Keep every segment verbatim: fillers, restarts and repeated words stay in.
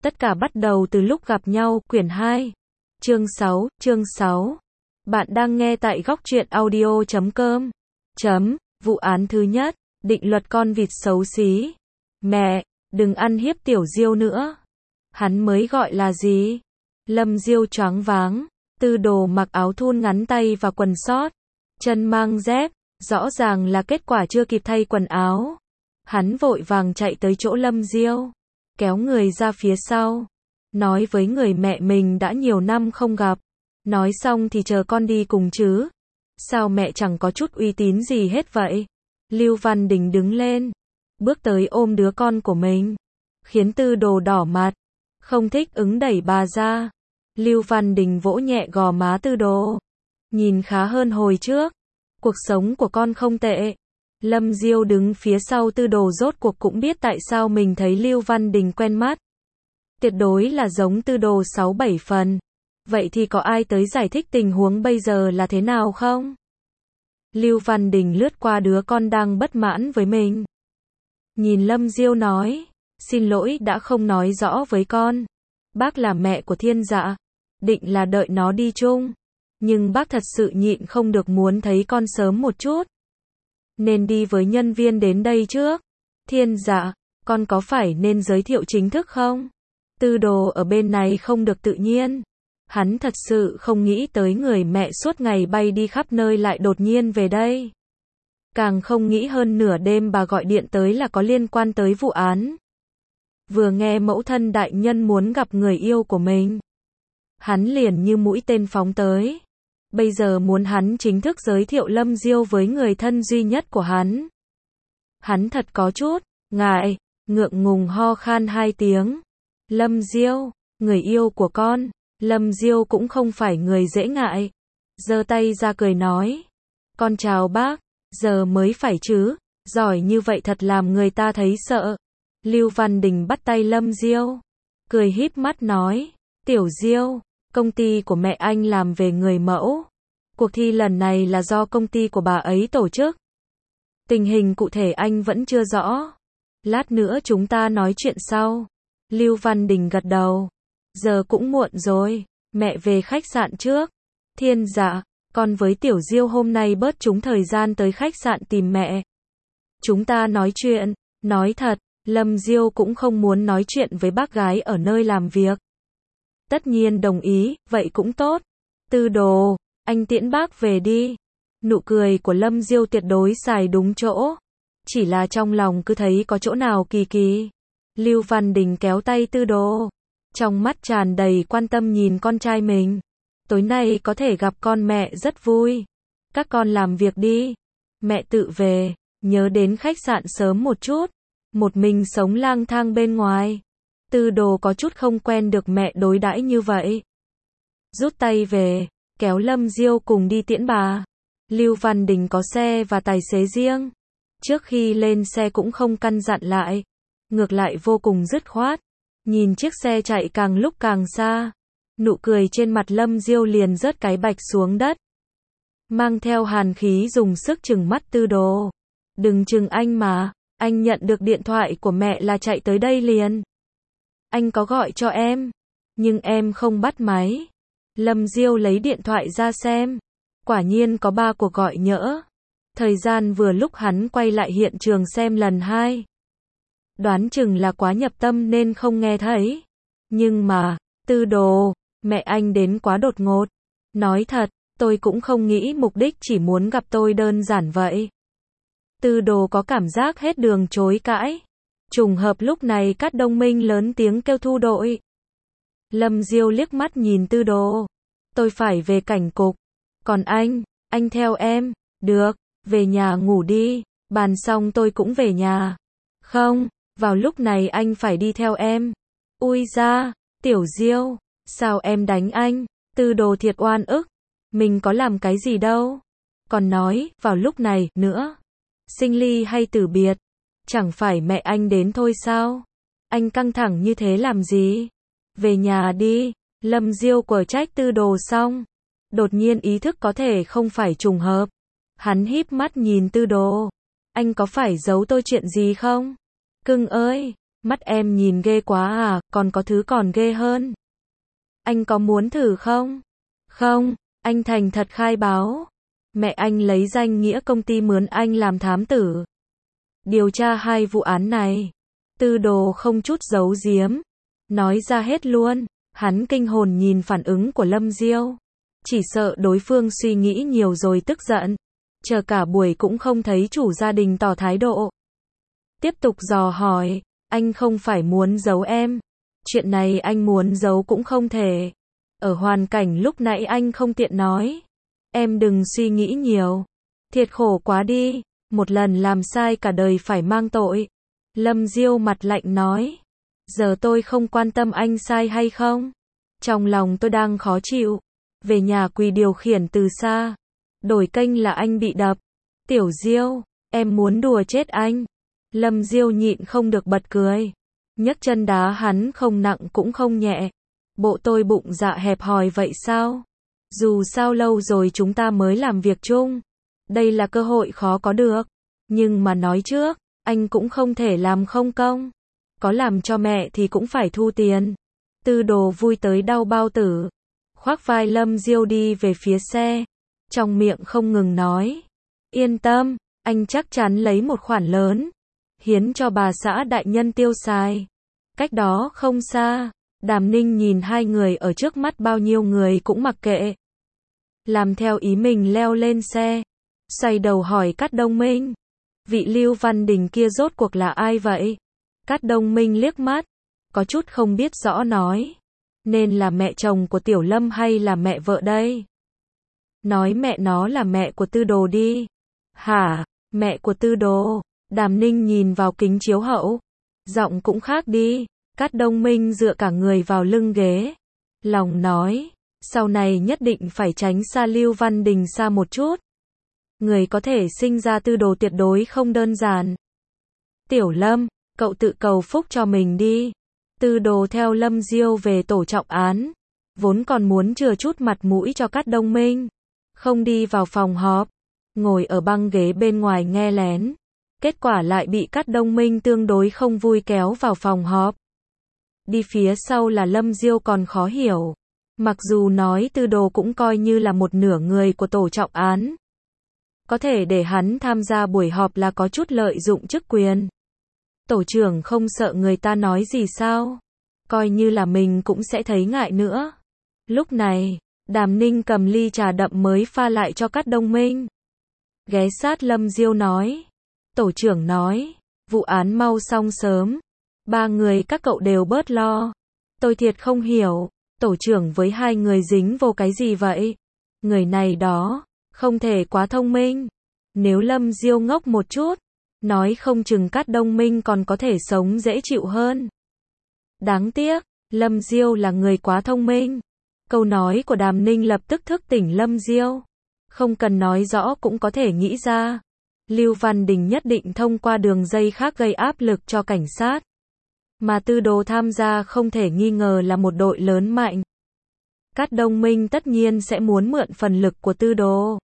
Tất cả bắt đầu từ lúc gặp nhau, quyển hai. Chương sáu, chương sáu. Bạn đang nghe tại góc truyện audio chấm com. Chấm, vụ án thứ nhất, định luật con vịt xấu xí. Mẹ, đừng ăn hiếp Tiểu Diêu nữa. Hắn mới gọi là gì? Lâm Diêu choáng váng, Tư Đồ mặc áo thun ngắn tay và quần sót, chân mang dép, rõ ràng là kết quả chưa kịp thay quần áo. Hắn vội vàng chạy tới chỗ Lâm Diêu, kéo người ra phía sau, nói với người mẹ mình đã nhiều năm không gặp. Nói xong thì chờ con đi cùng chứ. Sao mẹ chẳng có chút uy tín gì hết vậy? Lưu Văn Đình đứng lên, bước tới ôm đứa con của mình, khiến Tư Đồ đỏ mặt, không thích ứng đẩy bà ra. Lưu Văn Đình vỗ nhẹ gò má Tư Đồ, nhìn khá hơn hồi trước, cuộc sống của con không tệ. Lâm Diêu đứng phía sau Tư Đồ rốt cuộc cũng biết tại sao mình thấy Lưu Văn Đình quen mắt. Tuyệt đối là giống Tư Đồ sáu bảy phần. Vậy thì có ai tới giải thích tình huống bây giờ là thế nào không? Lưu Văn Đình lướt qua đứa con đang bất mãn với mình, nhìn Lâm Diêu nói, xin lỗi đã không nói rõ với con. Bác là mẹ của Thiên Dạ, định là đợi nó đi chung, nhưng bác thật sự nhịn không được muốn thấy con sớm một chút, nên đi với nhân viên đến đây trước. Thiên Dạ, con có phải nên giới thiệu chính thức không? Tư Đồ ở bên này không được tự nhiên. Hắn thật sự không nghĩ tới người mẹ suốt ngày bay đi khắp nơi lại đột nhiên về đây. Càng không nghĩ hơn nửa đêm bà gọi điện tới là có liên quan tới vụ án. Vừa nghe mẫu thân đại nhân muốn gặp người yêu của mình, hắn liền như mũi tên phóng tới. Bây giờ muốn hắn chính thức giới thiệu Lâm Diêu với người thân duy nhất của hắn. Hắn thật có chút ngại, ngượng ngùng ho khan hai tiếng. Lâm Diêu, người yêu của con. Lâm Diêu cũng không phải người dễ ngại, giơ tay ra cười nói, con chào bác, giờ mới phải chứ, giỏi như vậy thật làm người ta thấy sợ. Lưu Văn Đình bắt tay Lâm Diêu, cười híp mắt nói, Tiểu Diêu, công ty của mẹ anh làm về người mẫu. Cuộc thi lần này là do công ty của bà ấy tổ chức. Tình hình cụ thể anh vẫn chưa rõ. Lát nữa chúng ta nói chuyện sau. Lưu Văn Đình gật đầu. Giờ cũng muộn rồi, mẹ về khách sạn trước. Thiên Dạ, con với Tiểu Diêu hôm nay bớt chúng thời gian tới khách sạn tìm mẹ. Chúng ta nói chuyện. Nói thật, Lâm Diêu cũng không muốn nói chuyện với bác gái ở nơi làm việc. Tất nhiên đồng ý, vậy cũng tốt. Tư Đồ, anh tiễn bác về đi. Nụ cười của Lâm Diêu tuyệt đối xài đúng chỗ. Chỉ là trong lòng cứ thấy có chỗ nào kỳ kỳ. Lưu Văn Đình kéo tay Tư Đồ, trong mắt tràn đầy quan tâm nhìn con trai mình. Tối nay có thể gặp con mẹ rất vui. Các con làm việc đi. Mẹ tự về, nhớ đến khách sạn sớm một chút. Một mình sống lang thang bên ngoài. Tư Đồ có chút không quen được mẹ đối đãi như vậy. Rút tay về, kéo Lâm Diêu cùng đi tiễn bà. Lưu Văn Đình có xe và tài xế riêng. Trước khi lên xe cũng không căn dặn lại. Ngược lại vô cùng dứt khoát. Nhìn chiếc xe chạy càng lúc càng xa, nụ cười trên mặt Lâm Diêu liền rớt cái bạch xuống đất. Mang theo hàn khí dùng sức trừng mắt Tư Đồ. Đừng chừng anh mà, anh nhận được điện thoại của mẹ là chạy tới đây liền. Anh có gọi cho em, nhưng em không bắt máy. Lâm Diêu lấy điện thoại ra xem. Quả nhiên có ba cuộc gọi nhỡ. Thời gian vừa lúc hắn quay lại hiện trường xem lần hai. Đoán chừng là quá nhập tâm nên không nghe thấy. Nhưng mà, Tư Đồ, mẹ anh đến quá đột ngột. Nói thật, tôi cũng không nghĩ mục đích chỉ muốn gặp tôi đơn giản vậy. Tư Đồ có cảm giác hết đường chối cãi. Trùng hợp lúc này Cát Đông Minh lớn tiếng kêu thu đội. Lâm Diêu liếc mắt nhìn Tư Đồ. Tôi phải về cảnh cục. Còn anh, anh theo em. Được, về nhà ngủ đi. Bàn xong tôi cũng về nhà. Không. Vào lúc này anh phải đi theo em. Ui da, Tiểu Diêu, sao em đánh anh? Tư Đồ thiệt oan ức. Mình có làm cái gì đâu. Còn nói, vào lúc này, nữa. Sinh ly hay tử biệt? Chẳng phải mẹ anh đến thôi sao? Anh căng thẳng như thế làm gì? Về nhà đi. Lâm Diêu quở trách Tư Đồ xong. Đột nhiên ý thức có thể không phải trùng hợp. Hắn híp mắt nhìn Tư Đồ. Anh có phải giấu tôi chuyện gì không? Cưng ơi, Mắt em nhìn ghê quá à, còn có thứ còn ghê hơn. Anh có muốn thử không? Không, anh thành thật khai báo. Mẹ anh lấy danh nghĩa công ty mướn anh làm thám tử. Điều tra hai vụ án này. Tư Đồ không chút giấu giếm. Nói ra hết luôn. Hắn kinh hồn nhìn phản ứng của Lâm Diêu. Chỉ sợ đối phương suy nghĩ nhiều rồi tức giận. Chờ cả buổi cũng không thấy chủ gia đình tỏ thái độ. Tiếp tục dò hỏi. Anh không phải muốn giấu em. Chuyện này anh muốn giấu cũng không thể. Ở hoàn cảnh lúc nãy anh không tiện nói. Em đừng suy nghĩ nhiều. Thiệt khổ quá đi. Một lần làm sai cả đời phải mang tội. Lâm Diêu mặt lạnh nói. Giờ tôi không quan tâm anh sai hay không. Trong lòng tôi đang khó chịu. Về nhà quỳ điều khiển từ xa. Đổi kênh là anh bị đập. Tiểu Diêu, em muốn đùa chết anh. Lâm Diêu nhịn không được bật cười. Nhấc chân đá hắn không nặng cũng không nhẹ. Bộ tôi bụng dạ hẹp hòi vậy sao? Dù sao lâu rồi chúng ta mới làm việc chung. Đây là cơ hội khó có được. Nhưng mà nói trước, anh cũng không thể làm không công. Có làm cho mẹ thì cũng phải thu tiền. Tư Đồ vui tới đau bao tử. Khoác vai Lâm Diêu đi về phía xe. Trong miệng không ngừng nói. Yên tâm, anh chắc chắn lấy một khoản lớn. Hiến cho bà xã đại nhân tiêu xài. Cách đó không xa. Đàm Ninh nhìn hai người ở trước mắt bao nhiêu người cũng mặc kệ. Làm theo ý mình leo lên xe. Xoay đầu hỏi Cát Đông Minh. Vị Lưu Văn Đình kia rốt cuộc là ai vậy? Cát Đông Minh liếc mắt. Có chút không biết rõ nói. Nên là mẹ chồng của Tiểu Lâm hay là mẹ vợ đây? Nói mẹ nó là mẹ của Tư Đồ đi. Hả? Mẹ của Tư Đồ? Đàm Ninh nhìn vào kính chiếu hậu. Giọng cũng khác đi. Cát Đông Minh dựa cả người vào lưng ghế. Lòng nói. Sau này nhất định phải tránh xa Lưu Văn Đình xa một chút. Người có thể sinh ra Tư Đồ tuyệt đối không đơn giản. Tiểu Lâm, cậu tự cầu phúc cho mình đi. Tư Đồ theo Lâm Diêu về tổ trọng án. Vốn còn muốn chừa chút mặt mũi cho Cát Đông Minh. Không đi vào phòng họp. Ngồi ở băng ghế bên ngoài nghe lén. Kết quả lại bị Cát Đông Minh tương đối không vui kéo vào phòng họp. Đi phía sau là Lâm Diêu còn khó hiểu. Mặc dù nói Tư Đồ cũng coi như là một nửa người của tổ trọng án. Có thể để hắn tham gia buổi họp là có chút lợi dụng chức quyền. Tổ trưởng không sợ người ta nói gì sao? Coi như là mình cũng sẽ thấy ngại nữa. Lúc này, Đàm Ninh cầm ly trà đậm mới pha lại cho Cát Đông Minh. Ghé sát Lâm Diêu nói. Tổ trưởng nói, vụ án mau xong sớm. Ba người các cậu đều bớt lo. Tôi thiệt không hiểu, tổ trưởng với hai người dính vô cái gì vậy? Người này đó, không thể quá thông minh. Nếu Lâm Diêu ngốc một chút, nói không chừng Cát Đông Minh còn có thể sống dễ chịu hơn. Đáng tiếc, Lâm Diêu là người quá thông minh. Câu nói của Đàm Ninh lập tức thức tỉnh Lâm Diêu. Không cần nói rõ cũng có thể nghĩ ra. Lưu Văn Đình nhất định thông qua đường dây khác gây áp lực cho cảnh sát. Mà Tư Đồ tham gia không thể nghi ngờ là một đội lớn mạnh. Cát Đông Minh tất nhiên sẽ muốn mượn phần lực của Tư Đồ.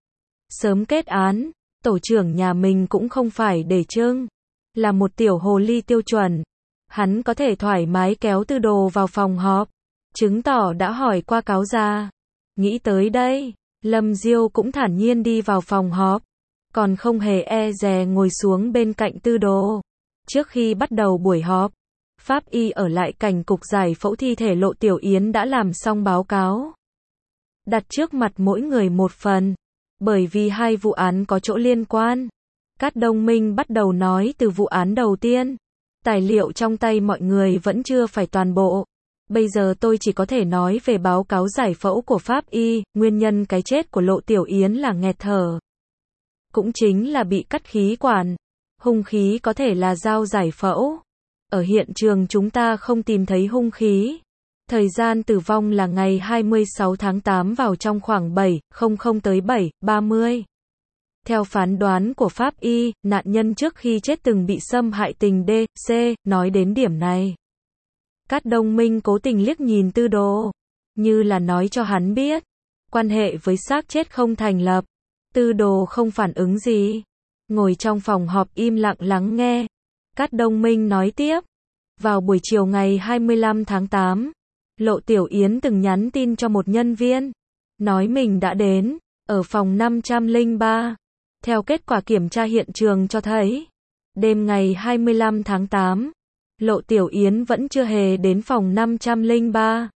Sớm kết án, tổ trưởng nhà mình cũng không phải để trưng. Là một tiểu hồ ly tiêu chuẩn. Hắn có thể thoải mái kéo Tư Đồ vào phòng họp. Chứng tỏ đã hỏi qua cáo già. Nghĩ tới đây, Lâm Diêu cũng thản nhiên đi vào phòng họp. Còn không hề e dè ngồi xuống bên cạnh Tư Đồ. Trước khi bắt đầu buổi họp, pháp y ở lại cảnh cục giải phẫu thi thể Lộ Tiểu Yến đã làm xong báo cáo. Đặt trước mặt mỗi người một phần. Bởi vì hai vụ án có chỗ liên quan. Cát Đông Minh bắt đầu nói từ vụ án đầu tiên. Tài liệu trong tay mọi người vẫn chưa phải toàn bộ. Bây giờ tôi chỉ có thể nói về báo cáo giải phẫu của pháp y. Nguyên nhân cái chết của Lộ Tiểu Yến là nghẹt thở. Cũng chính là bị cắt khí quản. Hung khí có thể là dao giải phẫu. Ở hiện trường chúng ta không tìm thấy hung khí. Thời gian tử vong là ngày hai mươi sáu tháng tám vào trong khoảng bảy giờ tới bảy giờ ba mươi. Theo phán đoán của pháp y, nạn nhân trước khi chết từng bị xâm hại tình D, C, nói đến điểm này. Cát Đông Minh cố tình liếc nhìn Tư Đồ, như là nói cho hắn biết, quan hệ với xác chết không thành lập. Tư Đồ không phản ứng gì, ngồi trong phòng họp im lặng lắng nghe. Cát Đông Minh nói tiếp, Vào buổi chiều ngày hai mươi lăm tháng tám, Lộ Tiểu Yến từng nhắn tin cho một nhân viên, nói mình đã đến, ở phòng năm trăm lẻ ba. Theo kết quả kiểm tra hiện trường cho thấy, đêm ngày hai mươi lăm tháng tám, Lộ Tiểu Yến vẫn chưa hề đến phòng năm trăm lẻ ba.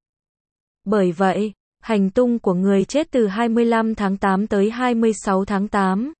Bởi vậy, hành tung của người chết từ hai mươi lăm tháng tám tới hai mươi sáu tháng tám.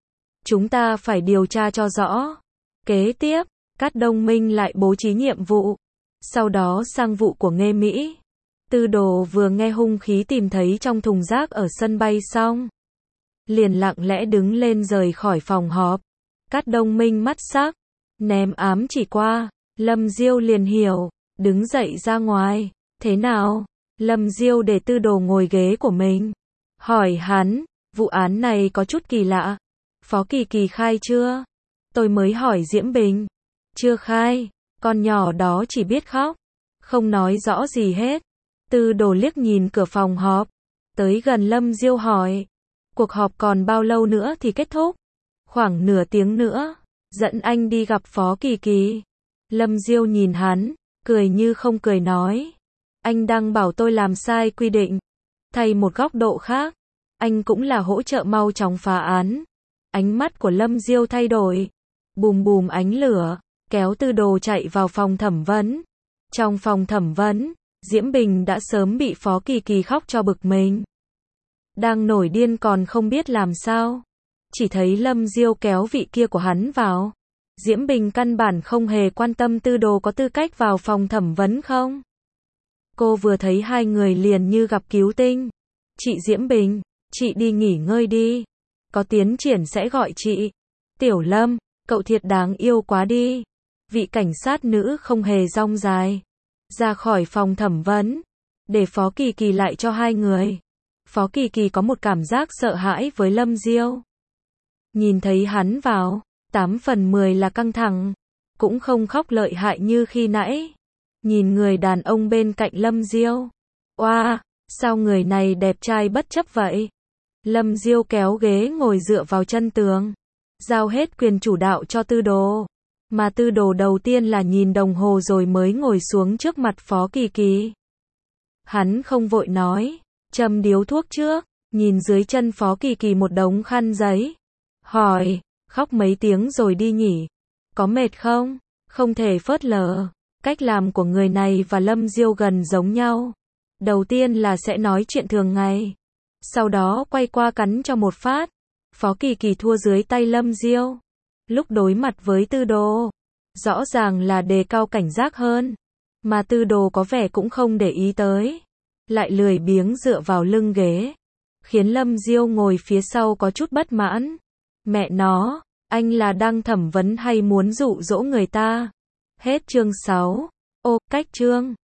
Chúng ta phải điều tra cho rõ. Kế tiếp, Cát Đông Minh lại bố trí nhiệm vụ. Sau đó sang vụ của Nghê Mỹ. Tư Đồ vừa nghe hung khí tìm thấy trong thùng rác ở sân bay xong, liền lặng lẽ đứng lên rời khỏi phòng họp. Cát Đông Minh mắt sắc, ném ám chỉ qua, Lâm Diêu liền hiểu, đứng dậy ra ngoài. Thế nào? Lâm Diêu để Tư Đồ ngồi ghế của mình, hỏi hắn, vụ án này có chút kỳ lạ. Phó Kỳ Kỳ khai chưa? Tôi mới hỏi Diễm Bình. Chưa khai, con nhỏ đó chỉ biết khóc, không nói rõ gì hết. Tư Đồ liếc nhìn cửa phòng họp, tới gần Lâm Diêu hỏi, cuộc họp còn bao lâu nữa thì kết thúc? Khoảng nửa tiếng nữa, dẫn anh đi gặp Phó Kỳ Kỳ. Lâm Diêu nhìn hắn, cười như không cười nói, anh đang bảo tôi làm sai quy định. Thay một góc độ khác, anh cũng là hỗ trợ mau chóng phá án. Ánh mắt của Lâm Diêu thay đổi, bùm bùm ánh lửa, kéo Tư Đồ chạy vào phòng thẩm vấn. Trong phòng thẩm vấn, Diễm Bình đã sớm bị Phó Kỳ Kỳ khóc cho bực mình. Đang nổi điên còn không biết làm sao. Chỉ thấy Lâm Diêu kéo vị kia của hắn vào. Diễm Bình căn bản không hề quan tâm Tư Đồ có tư cách vào phòng thẩm vấn không. Cô vừa thấy hai người liền như gặp cứu tinh. Chị Diễm Bình, chị đi nghỉ ngơi đi. Có tiến triển sẽ gọi chị. Tiểu Lâm, cậu thiệt đáng yêu quá đi. Vị cảnh sát nữ không hề rong dài. Ra khỏi phòng thẩm vấn, để Phó Kỳ Kỳ lại cho hai người. Phó Kỳ Kỳ có một cảm giác sợ hãi với Lâm Diêu. Nhìn thấy hắn vào, tám phần mười là căng thẳng, cũng không khóc lợi hại như khi nãy. Nhìn người đàn ông bên cạnh Lâm Diêu. Oa, wow, sao người này đẹp trai bất chấp vậy? Lâm Diêu kéo ghế ngồi dựa vào chân tường, giao hết quyền chủ đạo cho Tư Đồ. Mà Tư Đồ đầu tiên là nhìn đồng hồ rồi mới ngồi xuống trước mặt Phó Kỳ Kỳ. Hắn không vội nói, châm điếu thuốc trước, nhìn dưới chân Phó Kỳ Kỳ một đống khăn giấy. Hỏi, khóc mấy tiếng rồi đi nhỉ? Có mệt không? Không thể phớt lờ. Cách làm của người này và Lâm Diêu gần giống nhau. Đầu tiên là sẽ nói chuyện thường ngày, sau đó quay qua cắn cho một phát. Phó Kỳ Kỳ thua dưới tay Lâm Diêu. Lúc đối mặt với Tư Đồ, rõ ràng là đề cao cảnh giác hơn, mà Tư Đồ có vẻ cũng không để ý tới, lại lười biếng dựa vào lưng ghế, khiến Lâm Diêu ngồi phía sau có chút bất mãn. Mẹ nó, anh là đang thẩm vấn hay muốn dụ dỗ người ta? Hết chương sáu. Ô, cách chương